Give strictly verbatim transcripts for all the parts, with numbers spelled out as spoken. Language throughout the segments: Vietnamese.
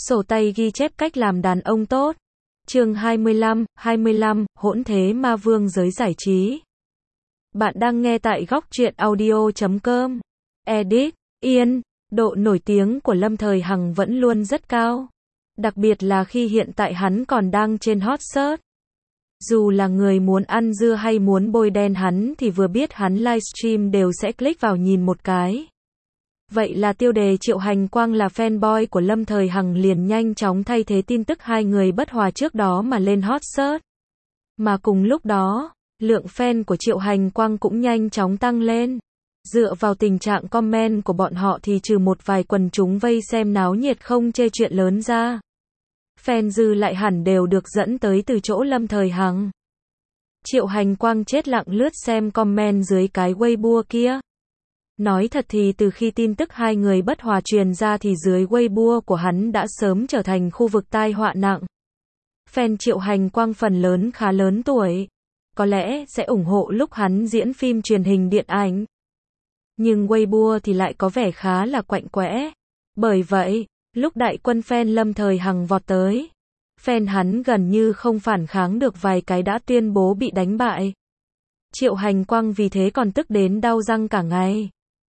Sổ tay ghi chép cách làm đàn ông tốt. Chương hai mươi lăm, hai mươi lăm, hỗn thế ma vương giới giải trí. Bạn đang nghe tại góc truyện audio chấm com. Edit, Yên, độ nổi tiếng của Lâm Thời Hằng vẫn luôn rất cao. Đặc biệt là khi hiện tại hắn còn đang trên hot search. Dù là người muốn ăn dưa hay muốn bôi đen hắn thì vừa biết hắn livestream đều sẽ click vào nhìn một cái. Vậy là tiêu đề Triệu Hành Quang là fanboy của Lâm Thời Hằng liền nhanh chóng thay thế tin tức hai người bất hòa trước đó mà lên hot search. Mà cùng lúc đó, lượng fan của Triệu Hành Quang cũng nhanh chóng tăng lên. Dựa vào tình trạng comment của bọn họ thì trừ một vài quần chúng vây xem náo nhiệt không chê chuyện lớn ra, fan dư lại hẳn đều được dẫn tới từ chỗ Lâm Thời Hằng. Triệu Hành Quang chết lặng lướt xem comment dưới cái Weibo kia. Nói thật thì từ khi tin tức hai người bất hòa truyền ra thì dưới Weibo của hắn đã sớm trở thành khu vực tai họa nặng. Fan Triệu Hành Quang phần lớn khá lớn tuổi, có lẽ sẽ ủng hộ lúc hắn diễn phim truyền hình điện ảnh. Nhưng Weibo thì lại có vẻ khá là quạnh quẽ. Bởi vậy, lúc đại quân fan Lâm Thời Hằng vọt tới, fan hắn gần như không phản kháng được vài cái đã tuyên bố bị đánh bại. Triệu Hành Quang vì thế còn tức đến đau răng cả ngày.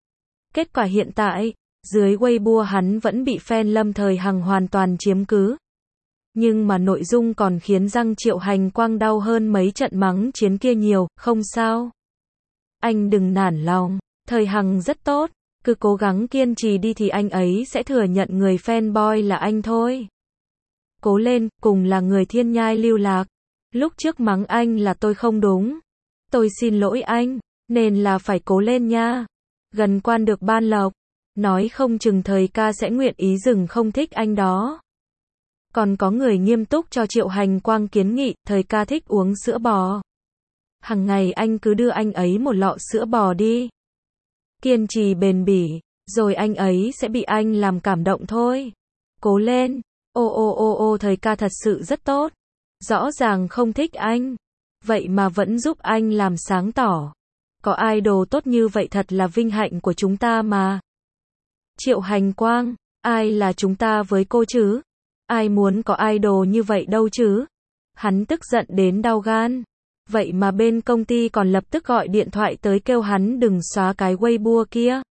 Kết quả hiện tại, dưới Weibo hắn vẫn bị fan Lâm Thời Hằng hoàn toàn chiếm cứ. Nhưng mà nội dung còn khiến răng Triệu Hành Quang đau hơn mấy trận mắng chiến kia nhiều, không sao. Anh đừng nản lòng, Thời Hằng rất tốt, cứ cố gắng kiên trì đi thì anh ấy sẽ thừa nhận người fanboy là anh thôi. Cố lên, cùng là người thiên nhai lưu lạc. Lúc trước mắng anh là tôi không đúng. Tôi xin lỗi anh, nên là phải cố lên nha. Gần quan được ban lộc, nói không chừng Thời ca sẽ nguyện ý dừng không thích anh đó. Còn có người nghiêm túc cho Triệu Hành Quang kiến nghị, Thời ca thích uống sữa bò. Hằng ngày anh cứ đưa anh ấy một lọ sữa bò đi. Kiên trì bền bỉ, rồi anh ấy sẽ bị anh làm cảm động thôi. Cố lên, ô ô ô ô Thời ca thật sự rất tốt. Rõ ràng không thích anh, vậy mà vẫn giúp anh làm sáng tỏ. Có idol tốt như vậy thật là vinh hạnh của chúng ta mà. Triệu Hành Quang, ai là chúng ta với cô chứ? Ai muốn có idol như vậy đâu chứ? Hắn tức giận đến đau gan. Vậy mà bên công ty còn lập tức gọi điện thoại tới kêu hắn đừng xóa cái Weibo kia.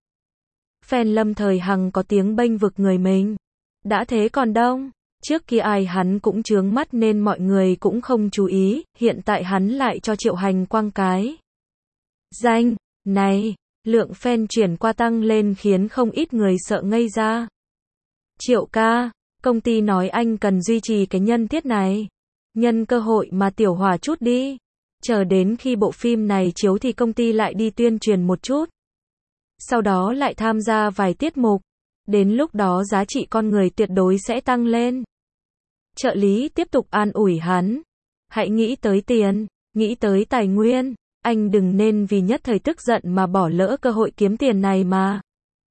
Fan Lâm Thời Hằng có tiếng bênh vực người mình. Đã thế còn đông. Trước kia ai hắn cũng chướng mắt nên mọi người cũng không chú ý. Hiện tại hắn lại cho Triệu Hành Quang cái danh này, lượng fan chuyển qua tăng lên khiến không ít người sợ ngây ra. Triệu ca, công ty nói anh cần duy trì cái nhân thiết này. Nhân cơ hội mà tiểu hỏa chút đi. Chờ đến khi bộ phim này chiếu thì công ty lại đi tuyên truyền một chút. Sau đó lại tham gia vài tiết mục. Đến lúc đó giá trị con người tuyệt đối sẽ tăng lên. Trợ lý tiếp tục an ủi hắn. Hãy nghĩ tới tiền, nghĩ tới tài nguyên. Anh đừng nên vì nhất thời tức giận mà bỏ lỡ cơ hội kiếm tiền này mà.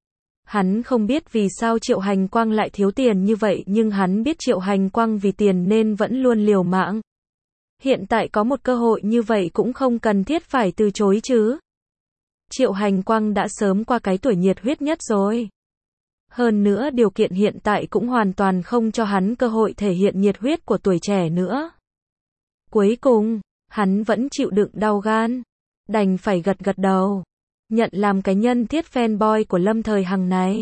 Hắn không biết vì sao Triệu Hành Quang lại thiếu tiền như vậy nhưng hắn biết Triệu Hành Quang vì tiền nên vẫn luôn liều mạng. Hiện tại có một cơ hội như vậy cũng không cần thiết phải từ chối chứ. Triệu Hành Quang đã sớm qua cái tuổi nhiệt huyết nhất rồi. Hơn nữa điều kiện hiện tại cũng hoàn toàn không cho hắn cơ hội thể hiện nhiệt huyết của tuổi trẻ nữa. Cuối cùng, hắn vẫn chịu đựng đau gan. Đành phải gật gật đầu. Nhận làm cái nhân thiết fanboy của Lâm Thời Hằng này.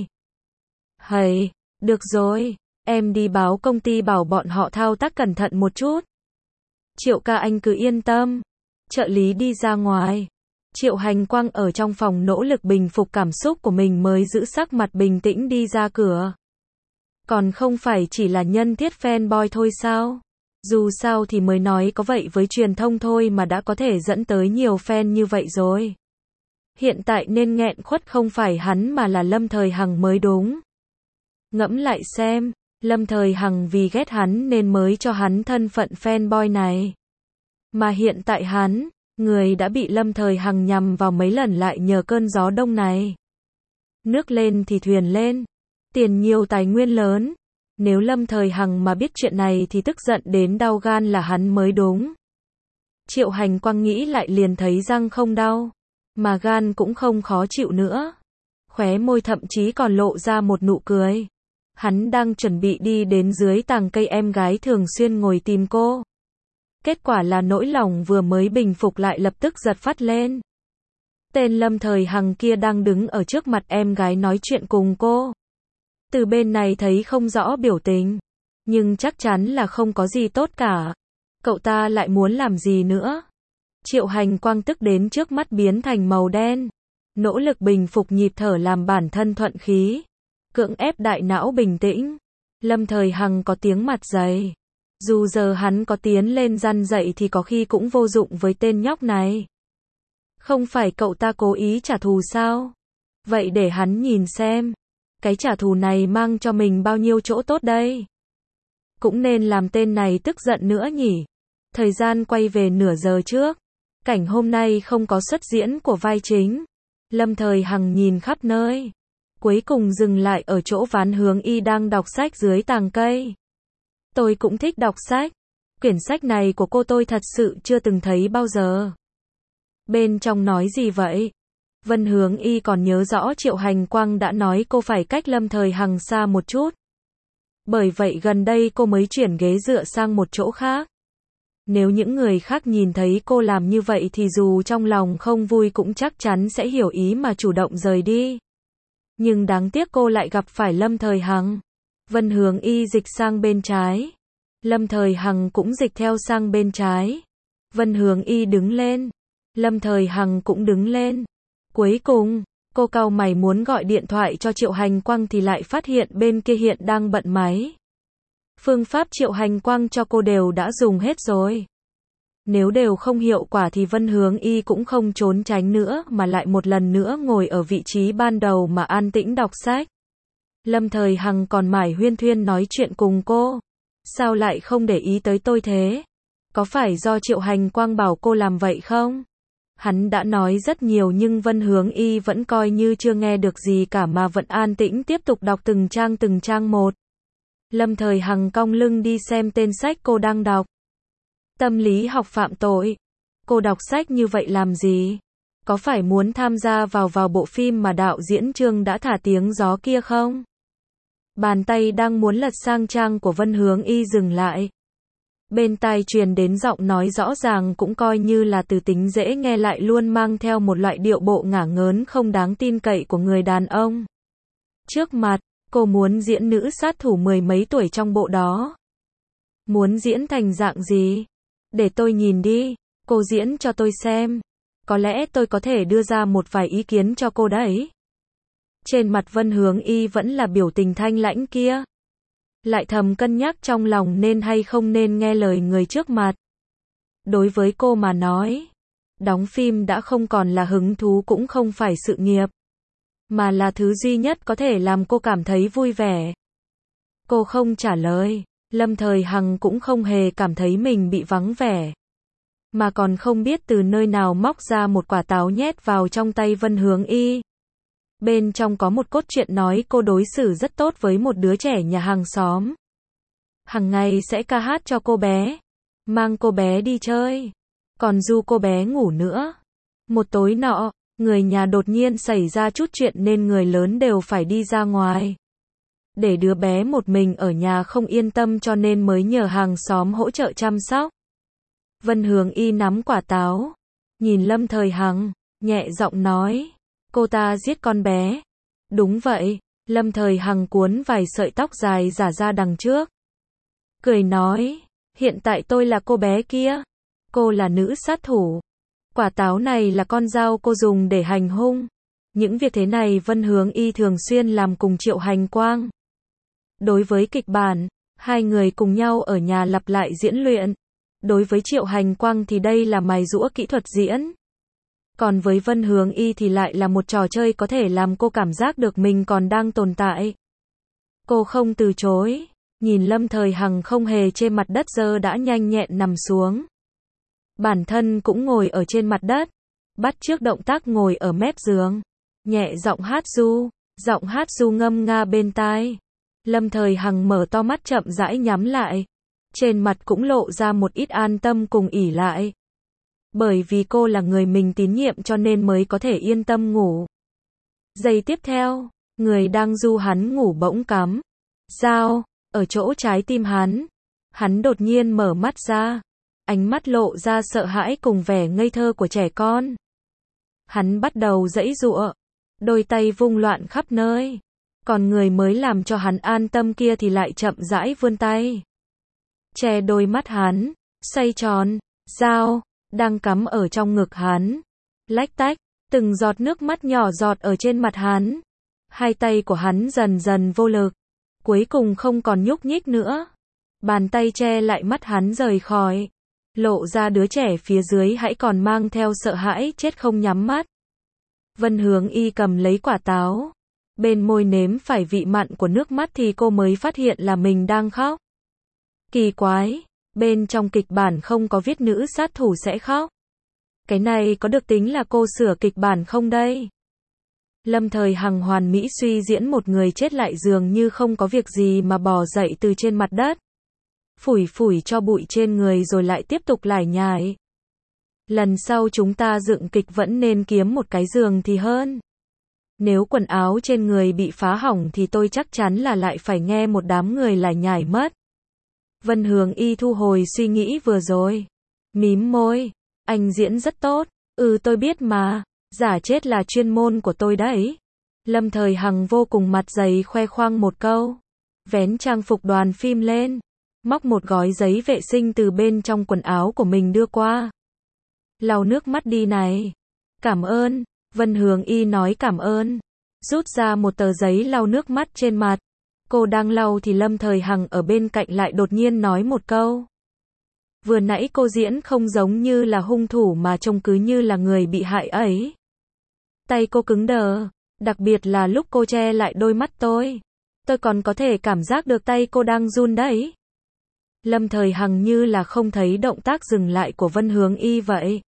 Hầy, được rồi, em đi báo công ty bảo bọn họ thao tác cẩn thận một chút. Triệu ca anh cứ yên tâm. Trợ lý đi ra ngoài. Triệu Hành Quang ở trong phòng nỗ lực bình phục cảm xúc của mình mới giữ sắc mặt bình tĩnh đi ra cửa. Còn không phải chỉ là nhân thiết fanboy thôi sao? Dù sao thì mới nói có vậy với truyền thông thôi mà đã có thể dẫn tới nhiều fan như vậy rồi. Hiện tại nên nghẹn khuất không phải hắn mà là Lâm Thời Hằng mới đúng. Ngẫm lại xem, Lâm Thời Hằng vì ghét hắn nên mới cho hắn thân phận fanboy này. Mà hiện tại hắn, người đã bị Lâm Thời Hằng nhằm vào mấy lần lại nhờ cơn gió đông này. Nước lên thì thuyền lên, tiền nhiều tài nguyên lớn. Nếu Lâm Thời Hằng mà biết chuyện này thì tức giận đến đau gan là hắn mới đúng. Triệu Hành Quang nghĩ lại liền thấy răng không đau, mà gan cũng không khó chịu nữa. Khóe môi thậm chí còn lộ ra một nụ cười. Hắn đang chuẩn bị đi đến dưới tàng cây em gái thường xuyên ngồi tìm cô. Kết quả là nỗi lòng vừa mới bình phục lại lập tức giật phát lên. Tên Lâm Thời Hằng kia đang đứng ở trước mặt em gái nói chuyện cùng cô. Từ bên này thấy không rõ biểu tình, nhưng chắc chắn là không có gì tốt cả. Cậu ta lại muốn làm gì nữa? Triệu Hành Quang tức đến trước mắt biến thành màu đen. Nỗ lực bình phục nhịp thở làm bản thân thuận khí. Cưỡng ép đại não bình tĩnh. Lâm Thời Hằng có tiếng mặt dày. Dù giờ hắn có tiến lên răn dậy thì có khi cũng vô dụng với tên nhóc này. Không phải cậu ta cố ý trả thù sao? Vậy để hắn nhìn xem. Cái trả thù này mang cho mình bao nhiêu chỗ tốt đây? Cũng nên làm tên này tức giận nữa nhỉ? Thời gian quay về nửa giờ trước. Cảnh hôm nay không có xuất diễn của vai chính. Lâm Thời Hằng nhìn khắp nơi. Cuối cùng dừng lại ở chỗ Ván Hướng Y đang đọc sách dưới tàng cây. Tôi cũng thích đọc sách. Quyển sách này của cô tôi thật sự chưa từng thấy bao giờ. Bên trong nói gì vậy? Vân Hướng Y còn nhớ rõ Triệu Hành Quang đã nói cô phải cách Lâm Thời Hằng xa một chút. Bởi vậy gần đây cô mới chuyển ghế dựa sang một chỗ khác. Nếu những người khác nhìn thấy cô làm như vậy thì dù trong lòng không vui cũng chắc chắn sẽ hiểu ý mà chủ động rời đi. Nhưng đáng tiếc cô lại gặp phải Lâm Thời Hằng. Vân Hướng Y dịch sang bên trái. Lâm Thời Hằng cũng dịch theo sang bên trái. Vân Hướng Y đứng lên. Lâm Thời Hằng cũng đứng lên. Cuối cùng, cô cau mày muốn gọi điện thoại cho Triệu Hành Quang thì lại phát hiện bên kia hiện đang bận máy. Phương pháp Triệu Hành Quang cho cô đều đã dùng hết rồi. Nếu đều không hiệu quả thì Vân Hướng Y cũng không trốn tránh nữa mà lại một lần nữa ngồi ở vị trí ban đầu mà an tĩnh đọc sách. Lâm Thời Hằng còn mải huyên thuyên nói chuyện cùng cô. Sao lại không để ý tới tôi thế? Có phải do Triệu Hành Quang bảo cô làm vậy không? Hắn đã nói rất nhiều nhưng Vân Hướng Y vẫn coi như chưa nghe được gì cả mà vẫn an tĩnh tiếp tục đọc từng trang từng trang một. Lâm Thời Hằng cong lưng đi xem tên sách cô đang đọc. Tâm lý học phạm tội. Cô đọc sách như vậy làm gì? Có phải muốn tham gia vào vào bộ phim mà đạo diễn Trương đã thả tiếng gió kia không? Bàn tay đang muốn lật sang trang của Vân Hướng Y dừng lại. Bên tai truyền đến giọng nói rõ ràng cũng coi như là từ tính dễ nghe lại luôn mang theo một loại điệu bộ ngả ngớn không đáng tin cậy của người đàn ông. Trước mặt, cô muốn diễn nữ sát thủ mười mấy tuổi trong bộ đó. Muốn diễn thành dạng gì? Để tôi nhìn đi, cô diễn cho tôi xem. Có lẽ tôi có thể đưa ra một vài ý kiến cho cô đấy. Trên mặt Vân Hướng Y vẫn là biểu tình thanh lãnh kia. Lại thầm cân nhắc trong lòng nên hay không nên nghe lời người trước mặt. Đối với cô mà nói, đóng phim đã không còn là hứng thú cũng không phải sự nghiệp, mà là thứ duy nhất có thể làm cô cảm thấy vui vẻ. Cô không trả lời, Lâm Thời Hằng cũng không hề cảm thấy mình bị vắng vẻ, mà còn không biết từ nơi nào móc ra một quả táo nhét vào trong tay Vân Hướng Y. Bên trong có một cốt truyện nói cô đối xử rất tốt với một đứa trẻ nhà hàng xóm. Hằng ngày sẽ ca hát cho cô bé, mang cô bé đi chơi, còn du cô bé ngủ nữa. Một tối nọ, người nhà đột nhiên xảy ra chút chuyện nên người lớn đều phải đi ra ngoài. Để đứa bé một mình ở nhà không yên tâm cho nên mới nhờ hàng xóm hỗ trợ chăm sóc. Vân Hướng Y nắm quả táo, nhìn Lâm Thời Hằng, nhẹ giọng nói. Cô ta giết con bé. Đúng vậy, Lâm Thời Hằng cuốn vài sợi tóc dài rả ra đằng trước. Cười nói, hiện tại tôi là cô bé kia. Cô là nữ sát thủ. Quả táo này là con dao cô dùng để hành hung. Những việc thế này Vân Hướng Y thường xuyên làm cùng Triệu Hành Quang. Đối với kịch bản, hai người cùng nhau ở nhà lặp lại diễn luyện. Đối với Triệu Hành Quang thì đây là mài giũa kỹ thuật diễn. Còn với Vân Hướng Y thì lại là một trò chơi có thể làm cô cảm giác được mình còn đang tồn tại. Cô không từ chối, nhìn Lâm Thời Hằng không hề trên mặt đất giờ đã nhanh nhẹn nằm xuống. Bản thân cũng ngồi ở trên mặt đất, bắt chước động tác ngồi ở mép giường, nhẹ giọng hát ru, giọng hát ru ngâm nga bên tai. Lâm Thời Hằng mở to mắt chậm rãi nhắm lại, trên mặt cũng lộ ra một ít an tâm cùng ỷ lại. Bởi vì cô là người mình tín nhiệm cho nên mới có thể yên tâm ngủ. Giây tiếp theo, người đang du hắn ngủ bỗng cắm. dao, ở chỗ trái tim hắn. Hắn đột nhiên mở mắt ra. Ánh mắt lộ ra sợ hãi cùng vẻ ngây thơ của trẻ con. Hắn bắt đầu giãy giụa. Đôi tay vung loạn khắp nơi. Còn người mới làm cho hắn an tâm kia thì lại chậm rãi vươn tay. Che đôi mắt hắn. Xoay tròn. Dao. Đang cắm ở trong ngực hắn. Lách tách. Từng giọt nước mắt nhỏ giọt ở trên mặt hắn. Hai tay của hắn dần dần vô lực. Cuối cùng không còn nhúc nhích nữa. Bàn tay che lại mắt hắn rời khỏi. Lộ ra đứa trẻ phía dưới hãy còn mang theo sợ hãi chết không nhắm mắt. Vân Hướng Y cầm lấy quả táo. Bên môi nếm phải vị mặn của nước mắt thì cô mới phát hiện là mình đang khóc. Kỳ quái, bên trong kịch bản không có viết nữ sát thủ sẽ khóc. Cái này có được tính là cô sửa kịch bản không đây? Lâm Thời Hằng hoàn mỹ suy diễn một người chết lại dường như không có việc gì mà bò dậy từ trên mặt đất. Phủi phủi cho bụi trên người rồi lại tiếp tục lải nhải. Lần sau chúng ta dựng kịch vẫn nên kiếm một cái giường thì hơn. Nếu quần áo trên người bị phá hỏng thì tôi chắc chắn là lại phải nghe một đám người lải nhải mất. Vân Hướng Y thu hồi suy nghĩ vừa rồi. Mím môi. Anh diễn rất tốt. Ừ tôi biết mà. Giả chết là chuyên môn của tôi đấy. Lâm Thời Hằng vô cùng mặt dày khoe khoang một câu. Vén trang phục đoàn phim lên. Móc một gói giấy vệ sinh từ bên trong quần áo của mình đưa qua. Lau nước mắt đi này. Cảm ơn. Vân Hướng Y nói cảm ơn. Rút ra một tờ giấy lau nước mắt trên mặt. Cô đang lau thì Lâm Thời Hằng ở bên cạnh lại đột nhiên nói một câu. Vừa nãy cô diễn không giống như là hung thủ mà trông cứ như là người bị hại ấy. Tay cô cứng đờ. Đặc biệt là lúc cô che lại đôi mắt tôi. Tôi còn có thể cảm giác được tay cô đang run đấy. Lâm Thời Hằng như là không thấy động tác dừng lại của Vân Hướng Y vậy.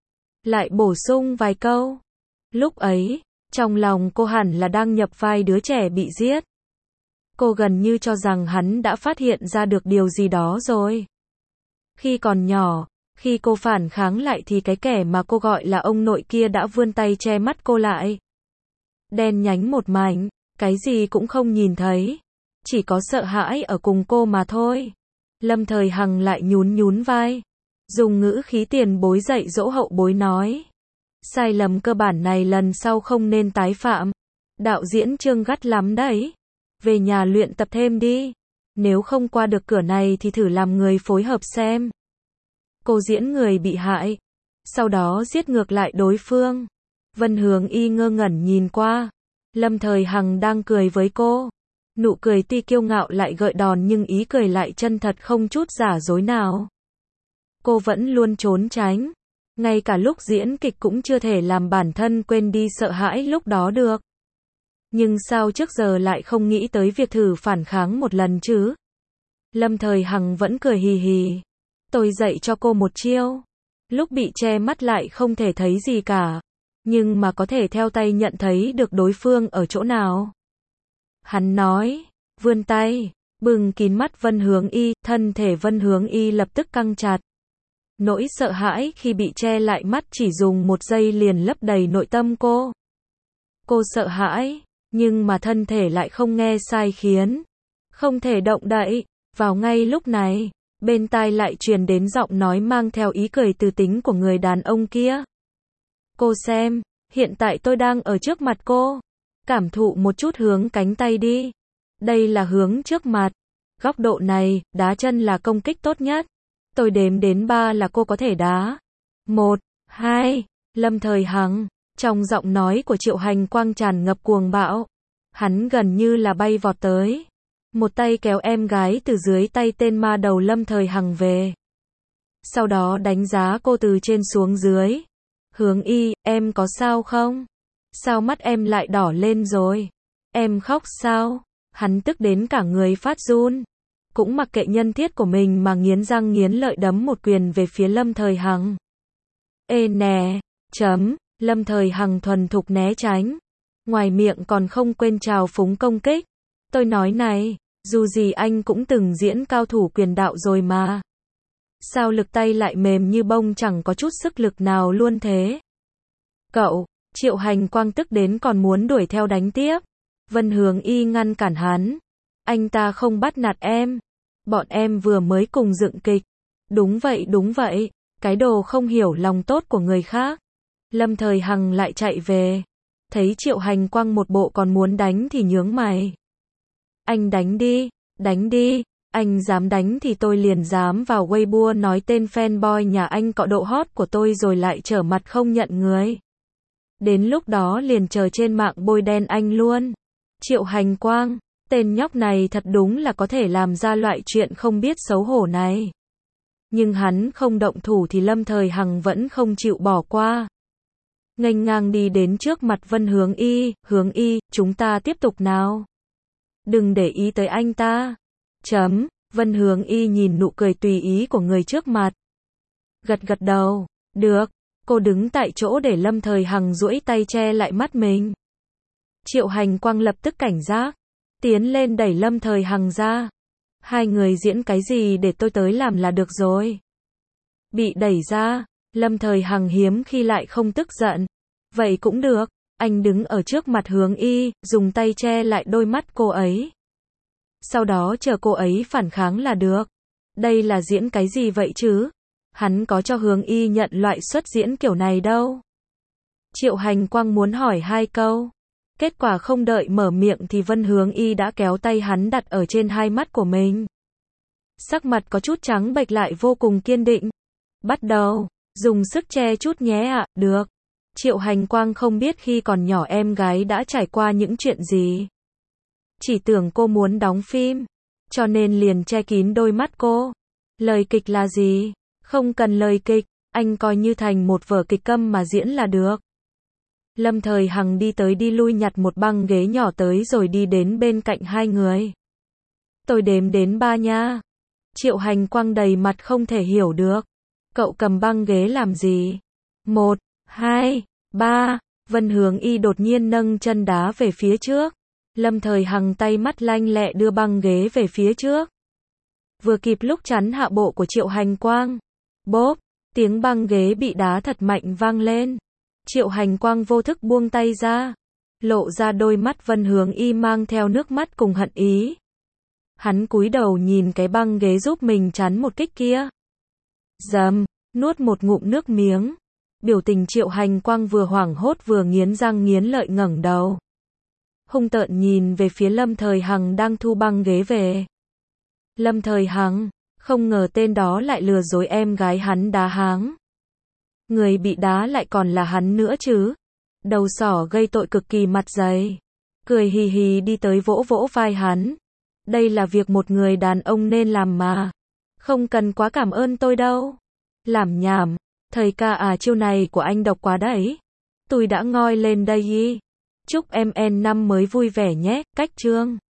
Lại bổ sung vài câu. Lúc ấy, trong lòng cô hẳn là đang nhập vai đứa trẻ bị giết. Cô gần như cho rằng hắn đã phát hiện ra được điều gì đó rồi. Khi còn nhỏ, khi cô phản kháng lại thì cái kẻ mà cô gọi là ông nội kia đã vươn tay che mắt cô lại. Đen nhánh một mảnh, cái gì cũng không nhìn thấy. Chỉ có sợ hãi ở cùng cô mà thôi. Lâm Thời Hằng lại nhún nhún vai. Dùng ngữ khí tiền bối dạy dỗ hậu bối nói. Sai lầm cơ bản này lần sau không nên tái phạm. Đạo diễn Trương gắt lắm đấy. Về nhà luyện tập thêm đi. Nếu không qua được cửa này thì thử làm người phối hợp xem. Cô diễn người bị hại. Sau đó giết ngược lại đối phương. Vân Hướng Y ngơ ngẩn nhìn qua. Lâm Thời Hằng đang cười với cô. Nụ cười tuy kiêu ngạo lại gợi đòn nhưng ý cười lại chân thật không chút giả dối nào. Cô vẫn luôn trốn tránh. Ngay cả lúc diễn kịch cũng chưa thể làm bản thân quên đi sợ hãi lúc đó được. Nhưng sao trước giờ lại không nghĩ tới việc thử phản kháng một lần chứ? Lâm Thời Hằng vẫn cười hì hì. Tôi dạy cho cô một chiêu. Lúc bị che mắt lại không thể thấy gì cả. Nhưng mà có thể theo tay nhận thấy được đối phương ở chỗ nào. Hắn nói, vươn tay, bừng kín mắt Vân Hướng Y, thân thể Vân Hướng Y lập tức căng chặt. Nỗi sợ hãi khi bị che lại mắt chỉ dùng một giây liền lấp đầy nội tâm cô. Cô sợ hãi, nhưng mà thân thể lại không nghe sai khiến. Không thể động đậy. Vào ngay lúc này, bên tai lại truyền đến giọng nói mang theo ý cười từ tính của người đàn ông kia. Cô xem, hiện tại tôi đang ở trước mặt cô. Cảm thụ một chút hướng cánh tay đi. Đây là hướng trước mặt. Góc độ này, đá chân là công kích tốt nhất. Tôi đếm đến ba là cô có thể đá. Một, hai, Lâm Thời Hằng. Trong giọng nói của Triệu Hành Quang tràn ngập cuồng bạo. Hắn gần như là bay vọt tới. Một tay kéo em gái từ dưới tay tên ma đầu Lâm Thời Hằng về. Sau đó đánh giá cô từ trên xuống dưới. Hướng Y, em có sao không? Sao mắt em lại đỏ lên rồi? Em khóc sao? Hắn tức đến cả người phát run. Cũng mặc kệ nhân thiết của mình mà nghiến răng nghiến lợi đấm một quyền về phía Lâm Thời Hằng. Ê nè, chấm, Lâm Thời Hằng thuần thục né tránh. Ngoài miệng còn không quên trào phúng công kích. Tôi nói này, dù gì anh cũng từng diễn cao thủ quyền đạo rồi mà. Sao lực tay lại mềm như bông chẳng có chút sức lực nào luôn thế? Cậu, Triệu Hành Quang tức đến còn muốn đuổi theo đánh tiếp. Vân Hướng Y ngăn cản hắn. Anh ta không bắt nạt em. Bọn em vừa mới cùng dựng kịch. Đúng vậy, đúng vậy. Cái đồ không hiểu lòng tốt của người khác. Lâm Thời Hằng lại chạy về. Thấy Triệu Hành Quang một bộ còn muốn đánh thì nhướng mày. Anh đánh đi, đánh đi. Anh dám đánh thì tôi liền dám vào Weibo nói tên fanboy nhà anh cọ độ hot của tôi rồi lại trở mặt không nhận người. Đến lúc đó liền chờ trên mạng bôi đen anh luôn. Triệu Hành Quang, tên nhóc này thật đúng là có thể làm ra loại chuyện không biết xấu hổ này. Nhưng hắn không động thủ thì Lâm Thời Hằng vẫn không chịu bỏ qua. Nghênh ngang đi đến trước mặt Vân Hướng Y, Hướng Y, chúng ta tiếp tục nào. Đừng để ý tới anh ta. Chấm, Vân Hướng Y nhìn nụ cười tùy ý của người trước mặt. Gật gật đầu, được, cô đứng tại chỗ để Lâm Thời Hằng duỗi tay che lại mắt mình. Triệu Hành Quang lập tức cảnh giác, tiến lên đẩy Lâm Thời Hằng ra. Hai người diễn cái gì để tôi tới làm là được rồi. Bị đẩy ra, Lâm Thời Hằng hiếm khi lại không tức giận. Vậy cũng được, anh đứng ở trước mặt Hướng Y, dùng tay che lại đôi mắt cô ấy. Sau đó chờ cô ấy phản kháng là được. Đây là diễn cái gì vậy chứ? Hắn có cho Hướng Y nhận loại xuất diễn kiểu này đâu. Triệu Hành Quang muốn hỏi hai câu. Kết quả không đợi mở miệng thì Vân Hướng Y đã kéo tay hắn đặt ở trên hai mắt của mình. Sắc mặt có chút trắng bệch lại vô cùng kiên định. Bắt đầu, dùng sức che chút nhé ạ, được. Triệu Hành Quang không biết khi còn nhỏ em gái đã trải qua những chuyện gì. Chỉ tưởng cô muốn đóng phim, cho nên liền che kín đôi mắt cô. Lời kịch là gì? Không cần lời kịch, anh coi như thành một vở kịch câm mà diễn là được. Lâm Thời Hằng đi tới đi lui nhặt một băng ghế nhỏ tới rồi đi đến bên cạnh hai người. Tôi đếm đến ba nha. Triệu Hành Quang đầy mặt không thể hiểu được. Cậu cầm băng ghế làm gì? Một, hai, ba. Vân Hướng Y đột nhiên nâng chân đá về phía trước. Lâm Thời Hằng tay mắt lanh lẹ đưa băng ghế về phía trước. Vừa kịp lúc chắn hạ bộ của Triệu Hành Quang. Bốp, tiếng băng ghế bị đá thật mạnh vang lên. Triệu Hành Quang vô thức buông tay ra. Lộ ra đôi mắt Vân Hướng Y mang theo nước mắt cùng hận ý. Hắn cúi đầu nhìn cái băng ghế giúp mình chắn một kích kia. Dầm, nuốt một ngụm nước miếng. Biểu tình Triệu Hành Quang vừa hoảng hốt vừa nghiến răng nghiến lợi ngẩng đầu. Hung tợn nhìn về phía Lâm Thời Hằng đang thu băng ghế về. Lâm Thời Hằng, không ngờ tên đó lại lừa dối em gái hắn đá háng. Người bị đá lại còn là hắn nữa chứ. Đầu sỏ gây tội cực kỳ mặt dày. Cười hì hì đi tới vỗ vỗ vai hắn. Đây là việc một người đàn ông nên làm mà. Không cần quá cảm ơn tôi đâu. Làm nhảm. Thầy ca à, chiêu này của anh độc quá đấy. Tôi đã ngoi lên đây y. Chúc em en năm mới vui vẻ nhé, cách chương.